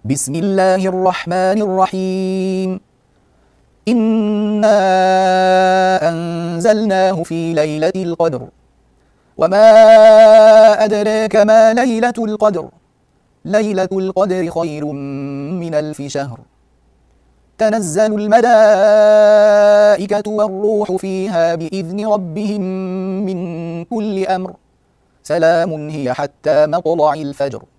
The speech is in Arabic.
بسم الله الرحمن الرحيم. إنا أنزلناه في ليلة القدر وما أدراك ما ليلة القدر ليلة القدر خير من 1000 شهر. تنزل الملائكة والروح فيها بإذن ربهم من كل أمر. سلام هي حتى مطلع الفجر.